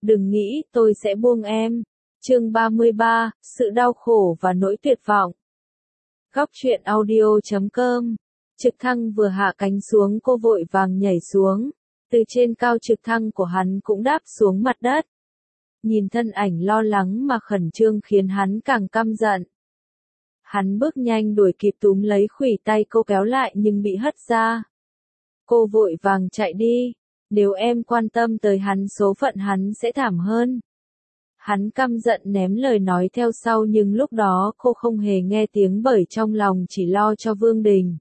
Đừng nghĩ tôi sẽ buông em. Chương 33, sự đau khổ và nỗi tuyệt vọng. Góc truyện audio.com. Trực thăng vừa hạ cánh xuống, cô vội vàng nhảy xuống. Từ trên cao trực thăng của hắn cũng đáp xuống mặt đất. Nhìn thân ảnh lo lắng mà khẩn trương khiến hắn càng căm giận. Hắn bước nhanh đuổi kịp túm lấy khuỷu tay cô kéo lại nhưng bị hất ra. Cô vội vàng chạy đi. Nếu em quan tâm tới hắn, số phận hắn sẽ thảm hơn. Hắn căm giận ném lời nói theo sau, nhưng lúc đó cô không hề nghe tiếng bởi trong lòng chỉ lo cho Vương Đình.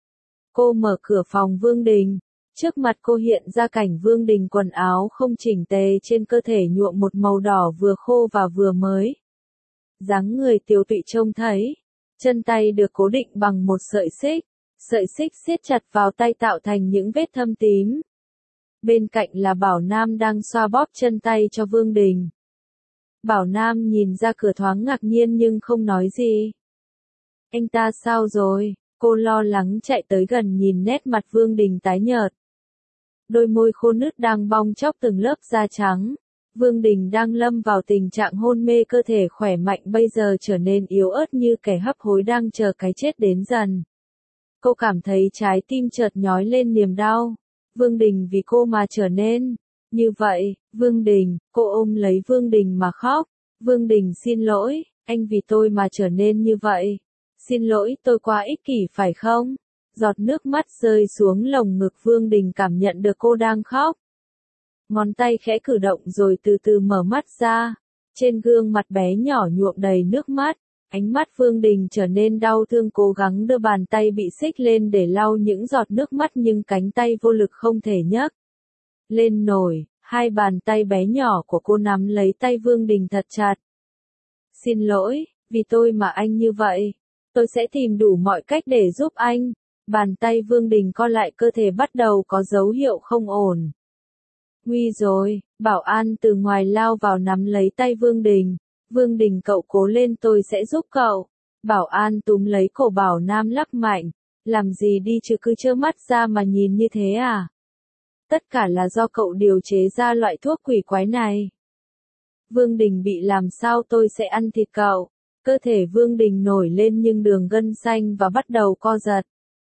Cô mở cửa phòng Vương Đình. Trước mặt cô hiện ra cảnh Vương Đình quần áo không chỉnh tề, trên cơ thể nhuộm một màu đỏ vừa khô và vừa mới. Dáng người tiều tụy trông thấy. Chân tay được cố định bằng một sợi xích. Sợi xích siết chặt vào tay tạo thành những vết thâm tím. Bên cạnh là Bảo Nam đang xoa bóp chân tay cho Vương Đình. Bảo Nam nhìn ra cửa thoáng ngạc nhiên nhưng không nói gì. Anh ta sao rồi? Cô lo lắng chạy tới gần nhìn nét mặt Vương Đình tái nhợt. Đôi môi khô nứt đang bong chóc từng lớp da trắng. Vương Đình đang lâm vào tình trạng hôn mê, cơ thể khỏe mạnh bây giờ trở nên yếu ớt như kẻ hấp hối đang chờ cái chết đến dần. Cô cảm thấy trái tim chợt nhói lên niềm đau. Vương Đình vì cô mà trở nên như vậy. Vương Đình, cô ôm lấy Vương Đình mà khóc. Vương Đình xin lỗi, anh vì tôi mà trở nên như vậy. Xin lỗi, tôi quá ích kỷ phải không? Giọt nước mắt rơi xuống lồng ngực, Vương Đình cảm nhận được cô đang khóc. Ngón tay khẽ cử động rồi từ từ mở mắt ra. Trên gương mặt bé nhỏ nhuộm đầy nước mắt. Ánh mắt Vương Đình trở nên đau thương, cố gắng đưa bàn tay bị xích lên để lau những giọt nước mắt nhưng cánh tay vô lực không thể nhấc lên nổi. Hai bàn tay bé nhỏ của cô nắm lấy tay Vương Đình thật chặt. Xin lỗi, vì tôi mà anh như vậy. Tôi sẽ tìm đủ mọi cách để giúp anh. Bàn tay Vương Đình co lại, cơ thể bắt đầu có dấu hiệu không ổn. Nguy rồi, bảo an từ ngoài lao vào nắm lấy tay Vương Đình. Vương Đình, cậu cố lên, tôi sẽ giúp cậu. Bảo an túm lấy cổ Bảo Nam lắc mạnh. Làm gì đi chứ, cứ trơ mắt ra mà nhìn như thế à? Tất cả là do cậu điều chế ra loại thuốc quỷ quái này. Vương Đình bị làm sao, tôi sẽ ăn thịt cậu. Cơ thể Vương Đình nổi lên nhưng đường gân xanh và bắt đầu co giật.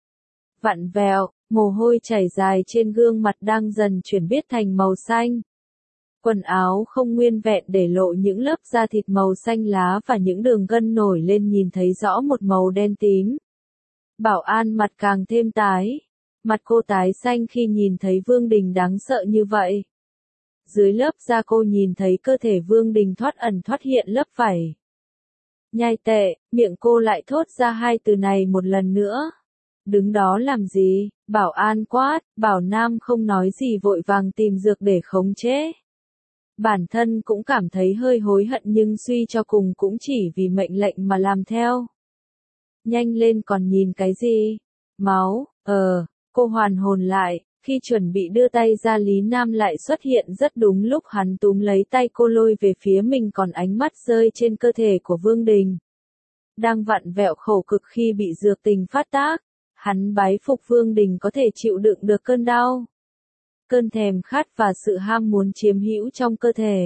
Vặn vẹo, mồ hôi chảy dài trên gương mặt đang dần chuyển biến thành màu xanh. Quần áo không nguyên vẹn để lộ những lớp da thịt màu xanh lá và những đường gân nổi lên nhìn thấy rõ một màu đen tím. Bảo an mặt càng thêm tái. Mặt cô tái xanh khi nhìn thấy Vương Đình đáng sợ như vậy. Dưới lớp da cô nhìn thấy cơ thể Vương Đình thoát ẩn thoát hiện lớp vảy. Nhai tệ, miệng cô lại thốt ra hai từ này một lần nữa. Đứng đó làm gì? Bảo an quát. Bảo Nam không nói gì, vội vàng tìm dược để khống chế. Bản thân cũng cảm thấy hơi hối hận nhưng suy cho cùng cũng chỉ vì mệnh lệnh mà làm theo. Nhanh lên, còn nhìn cái gì? Máu, cô hoàn hồn lại. Khi chuẩn bị đưa tay ra, Lý Nam lại xuất hiện rất đúng lúc, hắn túm lấy tay cô lôi về phía mình, còn ánh mắt rơi trên cơ thể của Vương Đình. Đang vặn vẹo khổ cực khi bị dược tình phát tác. Hắn bái phục Vương Đình có thể chịu đựng được cơn đau, cơn thèm khát và sự ham muốn chiếm hữu trong cơ thể.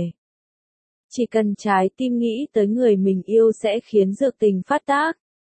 Chỉ cần trái tim nghĩ tới người mình yêu sẽ khiến dược tình phát tác.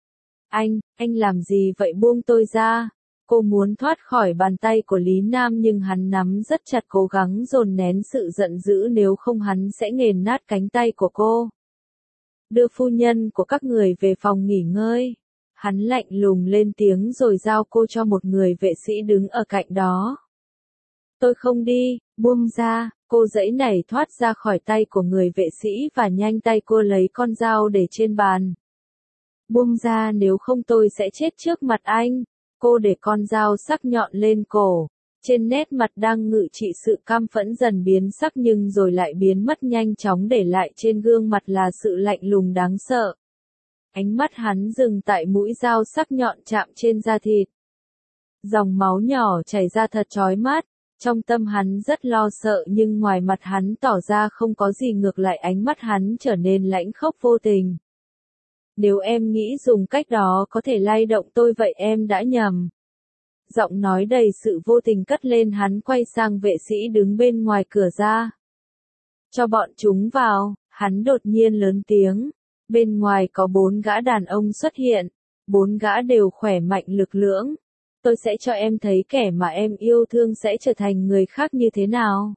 Anh làm gì vậy, buông tôi ra. Cô muốn thoát khỏi bàn tay của Lý Nam nhưng hắn nắm rất chặt, cố gắng dồn nén sự giận dữ, nếu không hắn sẽ nghiền nát cánh tay của cô. Đưa phu nhân của các người về phòng nghỉ ngơi. Hắn lạnh lùng lên tiếng rồi giao cô cho một người vệ sĩ đứng ở cạnh đó. Tôi không đi, buông ra. Cô giãy nảy thoát ra khỏi tay của người vệ sĩ và nhanh tay cô lấy con dao để trên bàn. Buông ra, nếu không tôi sẽ chết trước mặt anh. Cô để con dao sắc nhọn lên cổ. Trên nét mặt đang ngự trị sự căm phẫn dần biến sắc nhưng rồi lại biến mất nhanh chóng, để lại trên gương mặt là sự lạnh lùng đáng sợ. Ánh mắt hắn dừng tại mũi dao sắc nhọn chạm trên da thịt. Dòng máu nhỏ chảy ra thật chói mắt. Trong tâm hắn rất lo sợ nhưng ngoài mặt hắn tỏ ra không có gì, ngược lại ánh mắt hắn trở nên lãnh khốc vô tình. Nếu em nghĩ dùng cách đó có thể lay động tôi, vậy em đã nhầm. Giọng nói đầy sự vô tình cất lên, hắn quay sang vệ sĩ đứng bên ngoài cửa ra. Cho bọn chúng vào, hắn đột nhiên lớn tiếng. Bên ngoài có 4 gã đàn ông xuất hiện, 4 gã đều khỏe mạnh lực lưỡng. Tôi sẽ cho em thấy kẻ mà em yêu thương sẽ trở thành người khác như thế nào.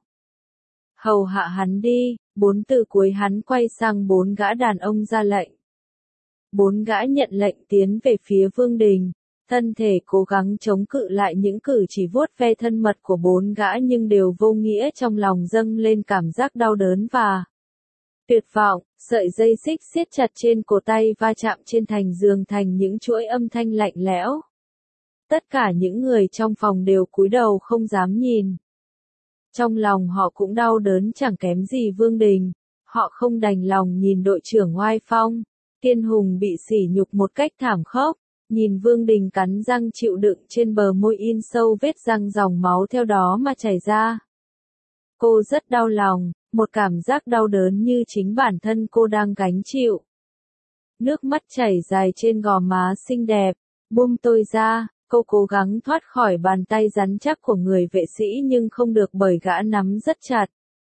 Hầu hạ hắn đi, 4 từ cuối hắn quay sang 4 gã đàn ông ra lệnh. 4 gã nhận lệnh tiến về phía Vương Đình, thân thể cố gắng chống cự lại những cử chỉ vuốt ve thân mật của 4 gã nhưng đều vô nghĩa, trong lòng dâng lên cảm giác đau đớn và tuyệt vọng, sợi dây xích siết chặt trên cổ tay va chạm trên thành giường thành những chuỗi âm thanh lạnh lẽo. Tất cả những người trong phòng đều cúi đầu không dám nhìn. Trong lòng họ cũng đau đớn chẳng kém gì Vương Đình, họ không đành lòng nhìn đội trưởng oai phong, Kiên Hùng bị sỉ nhục một cách thảm khốc, nhìn Vương Đình cắn răng chịu đựng, trên bờ môi in sâu vết răng, dòng máu theo đó mà chảy ra. Cô rất đau lòng, một cảm giác đau đớn như chính bản thân cô đang gánh chịu. Nước mắt chảy dài trên gò má xinh đẹp, buông tôi ra, cô cố gắng thoát khỏi bàn tay rắn chắc của người vệ sĩ nhưng không được bởi gã nắm rất chặt.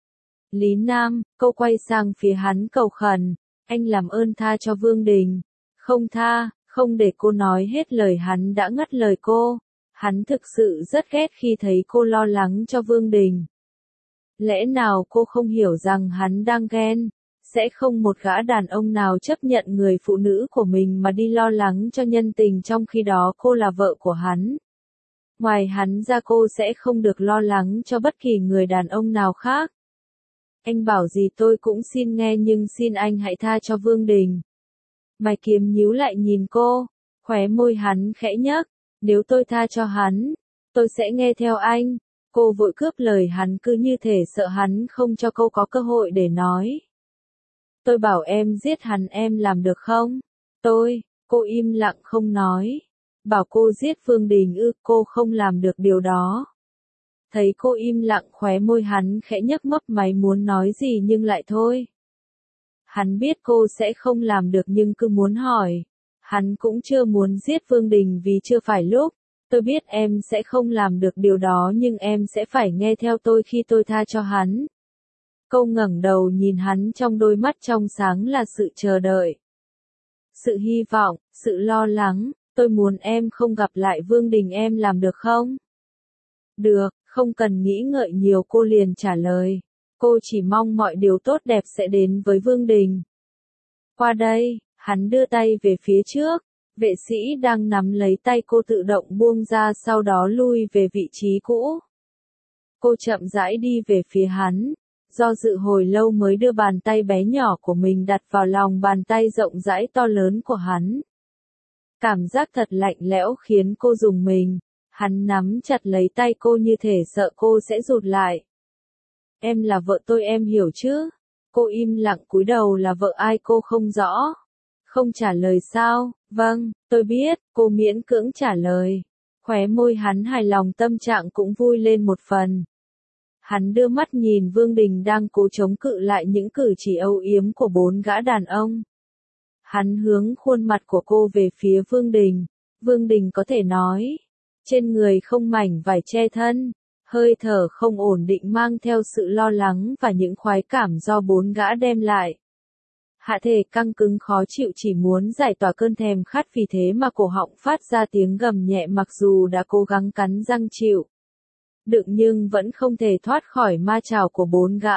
Lý Nam, cô quay sang phía hắn cầu khẩn, anh làm ơn tha cho Vương Đình. Không tha, không để cô nói hết lời hắn đã ngắt lời cô. Hắn thực sự rất ghét khi thấy cô lo lắng cho Vương Đình. Lẽ nào cô không hiểu rằng hắn đang ghen? Sẽ không một gã đàn ông nào chấp nhận người phụ nữ của mình mà đi lo lắng cho nhân tình, trong khi đó cô là vợ của hắn. Ngoài hắn ra cô sẽ không được lo lắng cho bất kỳ người đàn ông nào khác. Anh bảo gì tôi cũng xin nghe, nhưng xin anh hãy tha cho Vương Đình. Mày Kiếm nhíu lại nhìn cô, khóe môi hắn khẽ nhếch. Nếu tôi tha cho hắn, tôi sẽ nghe theo anh. Cô vội cướp lời hắn, cứ như thể sợ hắn không cho cô có cơ hội để nói. Tôi bảo em giết hắn, em làm được không? Cô im lặng không nói. Bảo cô giết Vương Đình ư? Cô không làm được điều đó. Thấy cô im lặng, khóe môi hắn khẽ nhếch, mấp máy muốn nói gì nhưng lại thôi. Hắn biết cô sẽ không làm được nhưng cứ muốn hỏi. Hắn cũng chưa muốn giết Vương Đình vì chưa phải lúc. Tôi biết em sẽ không làm được điều đó nhưng em sẽ phải nghe theo tôi khi tôi tha cho hắn. Cô ngẩng đầu nhìn hắn, trong đôi mắt trong sáng là sự chờ đợi, sự hy vọng, sự lo lắng. Tôi muốn em không gặp lại Vương Đình, em làm được không? Được, không cần nghĩ ngợi nhiều, cô liền trả lời. Cô chỉ mong mọi điều tốt đẹp sẽ đến với Vương Đình. Qua đây, hắn đưa tay về phía trước. Vệ sĩ đang nắm lấy tay cô tự động buông ra, sau đó lui về vị trí cũ. Cô chậm rãi đi về phía hắn, do dự hồi lâu mới đưa bàn tay bé nhỏ của mình đặt vào lòng bàn tay rộng rãi to lớn của hắn. Cảm giác thật lạnh lẽo khiến cô rùng mình. Hắn nắm chặt lấy tay cô như thể sợ cô sẽ rụt lại. Em là vợ tôi, em hiểu chứ? Cô im lặng cúi đầu. Là vợ ai cô không rõ. Không trả lời sao? Vâng, tôi biết, cô miễn cưỡng trả lời. Khóe môi hắn hài lòng, tâm trạng cũng vui lên một phần. Hắn đưa mắt nhìn Vương Đình đang cố chống cự lại những cử chỉ âu yếm của 4 gã đàn ông. Hắn hướng khuôn mặt của cô về phía Vương Đình. Vương Đình có thể nói. Trên người không mảnh vải che thân. Hơi thở không ổn định mang theo sự lo lắng và những khoái cảm do 4 gã đem lại. Hạ thể căng cứng khó chịu, chỉ muốn giải tỏa cơn thèm khát, vì thế mà cổ họng phát ra tiếng gầm nhẹ, mặc dù đã cố gắng cắn răng chịu đựng nhưng vẫn không thể thoát khỏi ma chảo của 4 gã.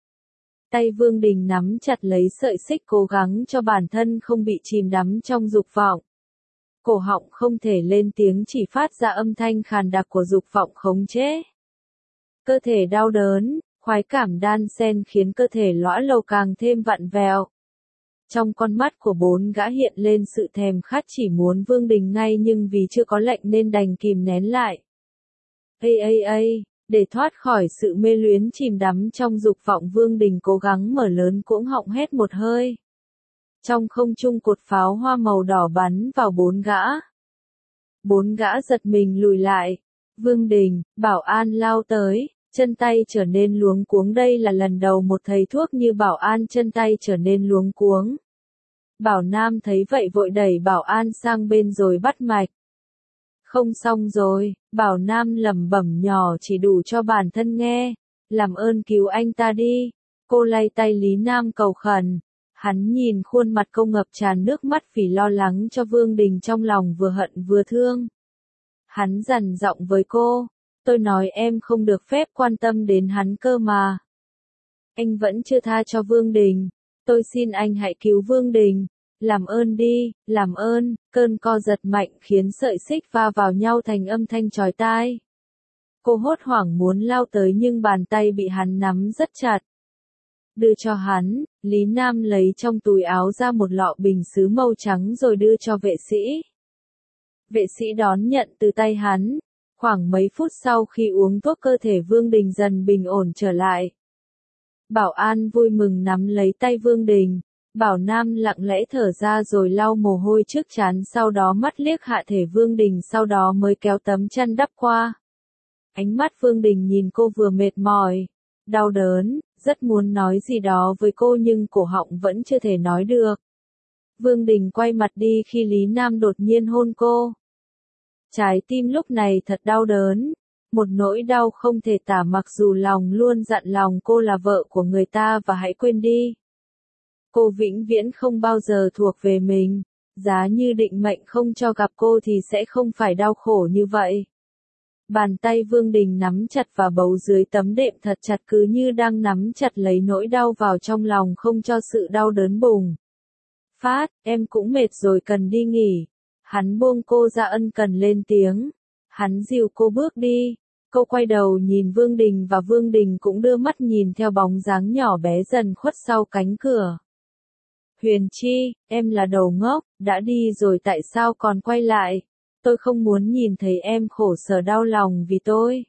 Tay Vương Đình nắm chặt lấy sợi xích, cố gắng cho bản thân không bị chìm đắm trong dục vọng. Cổ họng không thể lên tiếng, chỉ phát ra âm thanh khàn đặc của dục vọng khống chế. Cơ thể đau đớn, khoái cảm đan xen khiến cơ thể lõa lồ càng thêm vặn vẹo. Trong con mắt của 4 gã hiện lên sự thèm khát, chỉ muốn Vương Đình ngay, nhưng vì chưa có lệnh nên đành kìm nén lại. Để thoát khỏi sự mê luyến chìm đắm trong dục vọng, Vương Đình cố gắng mở lớn cuống họng hét một hơi. Trong không trung cột pháo hoa màu đỏ bắn vào 4 gã. 4 gã giật mình lùi lại. Vương Đình, Bảo An lao tới, chân tay trở nên luống cuống. Đây là lần đầu một thầy thuốc như Bảo An chân tay trở nên luống cuống. Bảo Nam thấy vậy vội đẩy Bảo An sang bên rồi bắt mạch. Không xong rồi, Bảo Nam lẩm bẩm nhỏ chỉ đủ cho bản thân nghe. Làm ơn cứu anh ta đi. Cô lay tay Lý Nam cầu khẩn. Hắn nhìn khuôn mặt cô ngập tràn nước mắt vì lo lắng cho Vương Đình trong lòng vừa hận vừa thương. Hắn dằn giọng với cô, tôi nói em không được phép quan tâm đến hắn cơ mà. Anh vẫn chưa tha cho Vương Đình, tôi xin anh hãy cứu Vương Đình, làm ơn đi, làm ơn. Cơn co giật mạnh khiến sợi xích va vào nhau thành âm thanh chói tai. Cô hốt hoảng muốn lao tới nhưng bàn tay bị hắn nắm rất chặt. Đưa cho hắn, Lý Nam lấy trong túi áo ra một lọ bình sứ màu trắng rồi đưa cho vệ sĩ. Vệ sĩ đón nhận từ tay hắn. Khoảng mấy phút sau khi uống thuốc cơ thể Vương Đình dần bình ổn trở lại. Bảo an vui mừng nắm lấy tay Vương Đình. Bảo Nam lặng lẽ thở ra rồi lau mồ hôi trước trán, sau đó mắt liếc hạ thể Vương Đình, sau đó mới kéo tấm chăn đắp qua. Ánh mắt Vương Đình nhìn cô vừa mệt mỏi, đau đớn, rất muốn nói gì đó với cô nhưng cổ họng vẫn chưa thể nói được. Vương Đình quay mặt đi khi Lý Nam đột nhiên hôn cô. Trái tim lúc này thật đau đớn, một nỗi đau không thể tả mặc dù lòng luôn dặn lòng cô là vợ của người ta và hãy quên đi. Cô vĩnh viễn không bao giờ thuộc về mình, giá như định mệnh không cho gặp cô thì sẽ không phải đau khổ như vậy. Bàn tay Vương Đình nắm chặt và bấu dưới tấm đệm thật chặt cứ như đang nắm chặt lấy nỗi đau vào trong lòng không cho sự đau đớn bùng phát. Em cũng mệt rồi cần đi nghỉ. Hắn buông cô ra ân cần lên tiếng. Hắn dìu cô bước đi. Cô quay đầu nhìn Vương Đình và Vương Đình cũng đưa mắt nhìn theo bóng dáng nhỏ bé dần khuất sau cánh cửa. Huyền Chi, em là đồ ngốc, đã đi rồi tại sao còn quay lại? Tôi không muốn nhìn thấy em khổ sở đau lòng vì tôi.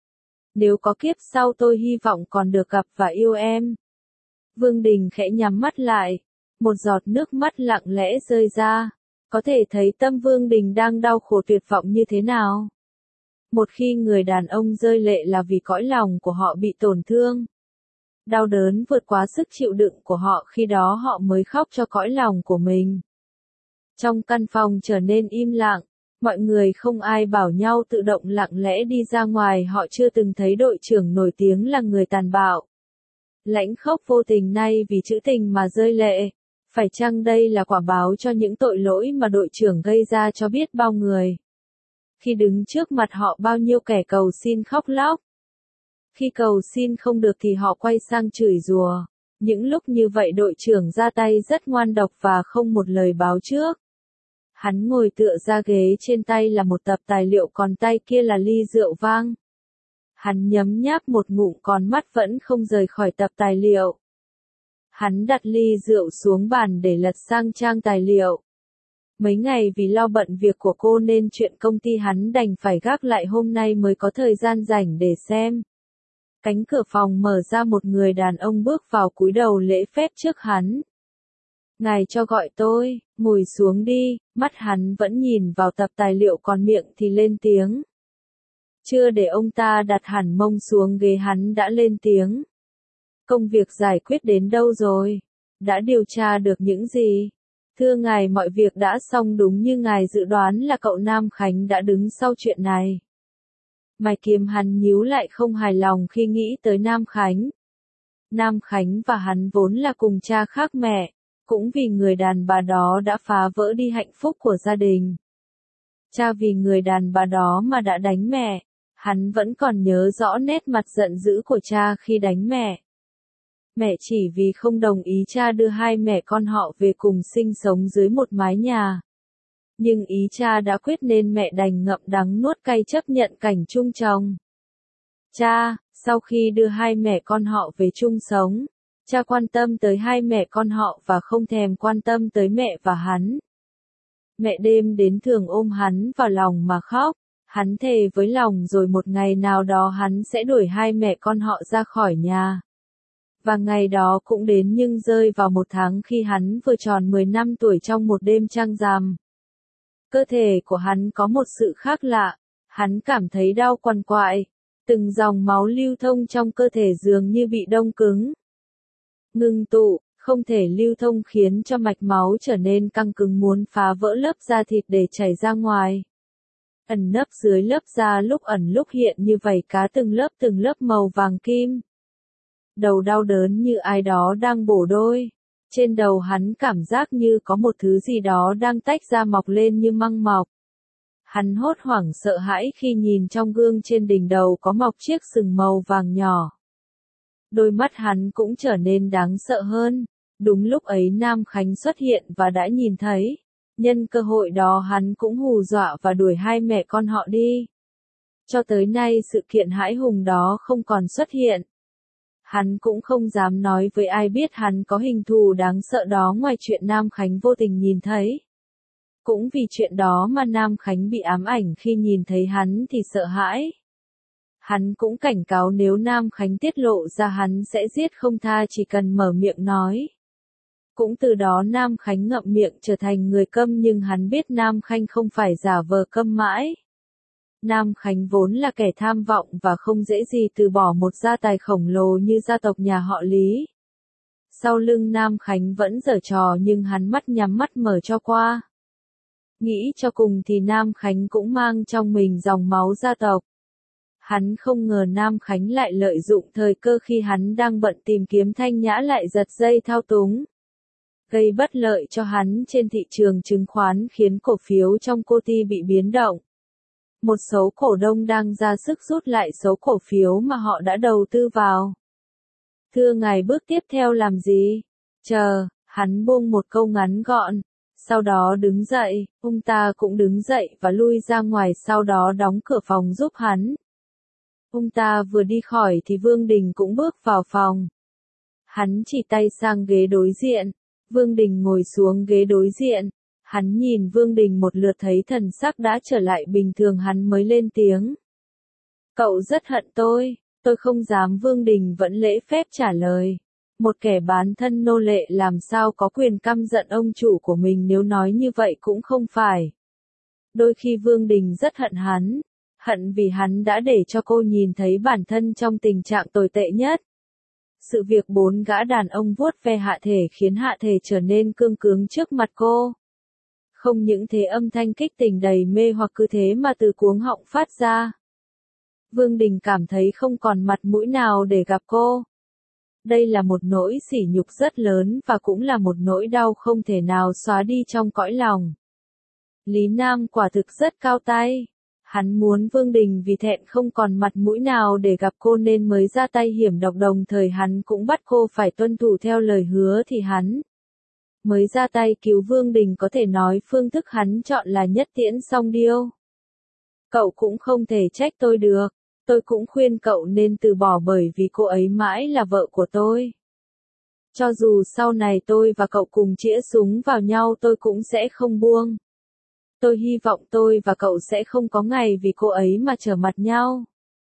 Nếu có kiếp sau tôi hy vọng còn được gặp và yêu em. Vương Đình khẽ nhắm mắt lại. Một giọt nước mắt lặng lẽ rơi ra. Có thể thấy tâm Vương Đình đang đau khổ tuyệt vọng như thế nào. Một khi người đàn ông rơi lệ là vì cõi lòng của họ bị tổn thương. Đau đớn vượt quá sức chịu đựng của họ, khi đó họ mới khóc cho cõi lòng của mình. Trong căn phòng trở nên im lặng. Mọi người không ai bảo nhau tự động lặng lẽ đi ra ngoài, họ chưa từng thấy đội trưởng nổi tiếng là người tàn bạo. Lãnh khốc vô tình nay vì trữ tình mà rơi lệ. Phải chăng đây là quả báo cho những tội lỗi mà đội trưởng gây ra cho biết bao người? Khi đứng trước mặt họ bao nhiêu kẻ cầu xin khóc lóc. Khi cầu xin không được thì họ quay sang chửi rủa. Những lúc như vậy đội trưởng ra tay rất ngoan độc và không một lời báo trước. Hắn ngồi tựa ra ghế, trên tay là một tập tài liệu còn tay kia là ly rượu vang. Hắn nhấm nháp một ngụm còn mắt vẫn không rời khỏi tập tài liệu. Hắn đặt ly rượu xuống bàn để lật sang trang tài liệu. Mấy ngày vì lo bận việc của cô nên chuyện công ty hắn đành phải gác lại, hôm nay mới có thời gian rảnh để xem. Cánh cửa phòng mở ra, một người đàn ông bước vào cúi đầu lễ phép trước hắn. Ngài cho gọi tôi, ngồi xuống đi. Mắt hắn vẫn nhìn vào tập tài liệu còn miệng thì lên tiếng. Chưa để ông ta đặt hẳn mông xuống ghế hắn đã lên tiếng. Công việc giải quyết đến đâu rồi? Đã điều tra được những gì? Thưa ngài, mọi việc đã xong đúng như ngài dự đoán là cậu Nam Khánh đã đứng sau chuyện này. Mày kiếm hắn nhíu lại không hài lòng khi nghĩ tới Nam Khánh. Nam Khánh và hắn vốn là cùng cha khác mẹ. Cũng vì người đàn bà đó đã phá vỡ đi hạnh phúc của gia đình. Cha vì người đàn bà đó mà đã đánh mẹ. Hắn vẫn còn nhớ rõ nét mặt giận dữ của cha khi đánh mẹ. Mẹ chỉ vì không đồng ý cha đưa hai mẹ con họ về cùng sinh sống dưới một mái nhà. Nhưng ý cha đã quyết nên mẹ đành ngậm đắng nuốt cay chấp nhận cảnh chung chồng. Cha, sau khi đưa hai mẹ con họ về chung sống, cha quan tâm tới hai mẹ con họ và không thèm quan tâm tới mẹ và hắn. Mẹ đêm đến thường ôm hắn vào lòng mà khóc. Hắn thề với lòng rồi một ngày nào đó hắn sẽ đuổi hai mẹ con họ ra khỏi nhà. Và ngày đó cũng đến, nhưng rơi vào một tháng khi hắn vừa tròn 10 năm tuổi trong một đêm trăng rằm. Cơ thể của hắn có một sự khác lạ. Hắn cảm thấy đau quằn quại. Từng dòng máu lưu thông trong cơ thể dường như bị đông cứng. Ngưng tụ, không thể lưu thông khiến cho mạch máu trở nên căng cứng, muốn phá vỡ lớp da thịt để chảy ra ngoài. Ẩn nấp dưới lớp da lúc ẩn lúc hiện như vảy cá, từng lớp màu vàng kim. đầu đau đớn như ai đó đang bổ đôi. Trên đầu hắn cảm giác như có một thứ gì đó đang tách ra mọc lên như măng mọc. Hắn hốt hoảng sợ hãi khi nhìn trong gương trên đỉnh đầu có mọc chiếc sừng màu vàng nhỏ. Đôi mắt hắn cũng trở nên đáng sợ hơn. Đúng lúc ấy Nam Khánh xuất hiện và đã nhìn thấy. Nhân cơ hội đó hắn cũng hù dọa và đuổi hai mẹ con họ đi. Cho tới nay sự kiện hãi hùng đó không còn xuất hiện. Hắn cũng không dám nói với ai biết hắn có hình thù đáng sợ đó ngoài chuyện Nam Khánh vô tình nhìn thấy. Cũng vì chuyện đó mà Nam Khánh bị ám ảnh khi nhìn thấy hắn thì sợ hãi. Hắn cũng cảnh cáo nếu Nam Khánh tiết lộ ra hắn sẽ giết không tha chỉ cần mở miệng nói. Cũng từ đó Nam Khánh ngậm miệng trở thành người câm nhưng hắn biết Nam Khánh không phải giả vờ câm mãi. Nam Khánh vốn là kẻ tham vọng và không dễ gì từ bỏ một gia tài khổng lồ như gia tộc nhà họ Lý. Sau lưng Nam Khánh vẫn giở trò nhưng hắn mắt nhắm mắt mở cho qua. Nghĩ cho cùng thì Nam Khánh cũng mang trong mình dòng máu gia tộc. Hắn không ngờ Nam Khánh lại lợi dụng thời cơ khi hắn đang bận tìm kiếm Thanh Nhã lại giật dây thao túng. Gây bất lợi cho hắn trên thị trường chứng khoán khiến cổ phiếu trong cô ty bị biến động. Một số cổ đông đang ra sức rút lại số cổ phiếu mà họ đã đầu tư vào. Thưa ngài bước tiếp theo làm gì? Chờ, hắn buông một câu ngắn gọn. Sau đó đứng dậy, ông ta cũng đứng dậy và lui ra ngoài sau đó đóng cửa phòng giúp hắn. Ông ta vừa đi khỏi thì Vương Đình cũng bước vào phòng. Hắn chỉ tay sang ghế đối diện. Vương Đình ngồi xuống ghế đối diện. Hắn nhìn Vương Đình một lượt thấy thần sắc đã trở lại bình thường hắn mới lên tiếng. Cậu rất hận tôi không dám. Vương Đình vẫn lễ phép trả lời. Một kẻ bán thân nô lệ làm sao có quyền căm giận ông chủ của mình nếu nói như vậy cũng không phải. Đôi khi Vương Đình rất hận vì hắn đã để cho cô nhìn thấy bản thân trong tình trạng tồi tệ nhất. Sự việc 4 gã đàn ông vuốt ve hạ thể khiến hạ thể trở nên cương cứng trước mặt cô. Không những thế âm thanh kích tình đầy mê hoặc cứ thế mà từ cuống họng phát ra. Vương Đình cảm thấy không còn mặt mũi nào để gặp cô. Đây là một nỗi sỉ nhục rất lớn và cũng là một nỗi đau không thể nào xóa đi trong cõi lòng. Lý Nam quả thực rất cao tay. Hắn muốn Vương Đình vì thẹn không còn mặt mũi nào để gặp cô nên mới ra tay hiểm độc, đồng thời hắn cũng bắt cô phải tuân thủ theo lời hứa thì hắn mới ra tay cứu Vương Đình. Có thể nói phương thức hắn chọn là nhất tiễn song điêu. Cậu cũng không thể trách tôi được. Tôi cũng khuyên cậu nên từ bỏ bởi vì cô ấy mãi là vợ của tôi. Cho dù sau này tôi và cậu cùng chĩa súng vào nhau tôi cũng sẽ không buông. Tôi hy vọng tôi và cậu sẽ không có ngày vì cô ấy mà trở mặt nhau.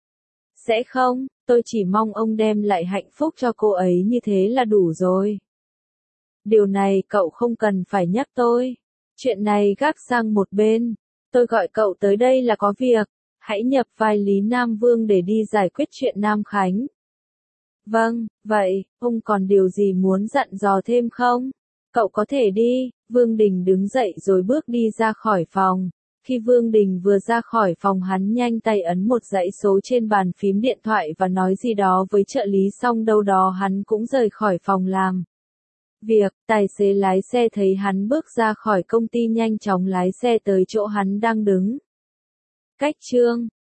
Sẽ không, tôi chỉ mong ông đem lại hạnh phúc cho cô ấy như thế là đủ rồi. Điều này cậu không cần phải nhắc tôi. Chuyện này gác sang một bên. Tôi gọi cậu tới đây là có việc. Hãy nhập vai Lý Nam Vương để đi giải quyết chuyện Nam Khánh. Vâng, vậy, ông còn điều gì muốn dặn dò thêm không? Cậu có thể đi. Vương Đình đứng dậy rồi bước đi ra khỏi phòng. Khi Vương Đình vừa ra khỏi phòng hắn nhanh tay ấn một dãy số trên bàn phím điện thoại và nói gì đó với trợ lý xong đâu đó hắn cũng rời khỏi phòng làm việc. Tài xế lái xe thấy hắn bước ra khỏi công ty nhanh chóng lái xe tới chỗ hắn đang đứng. Cách chương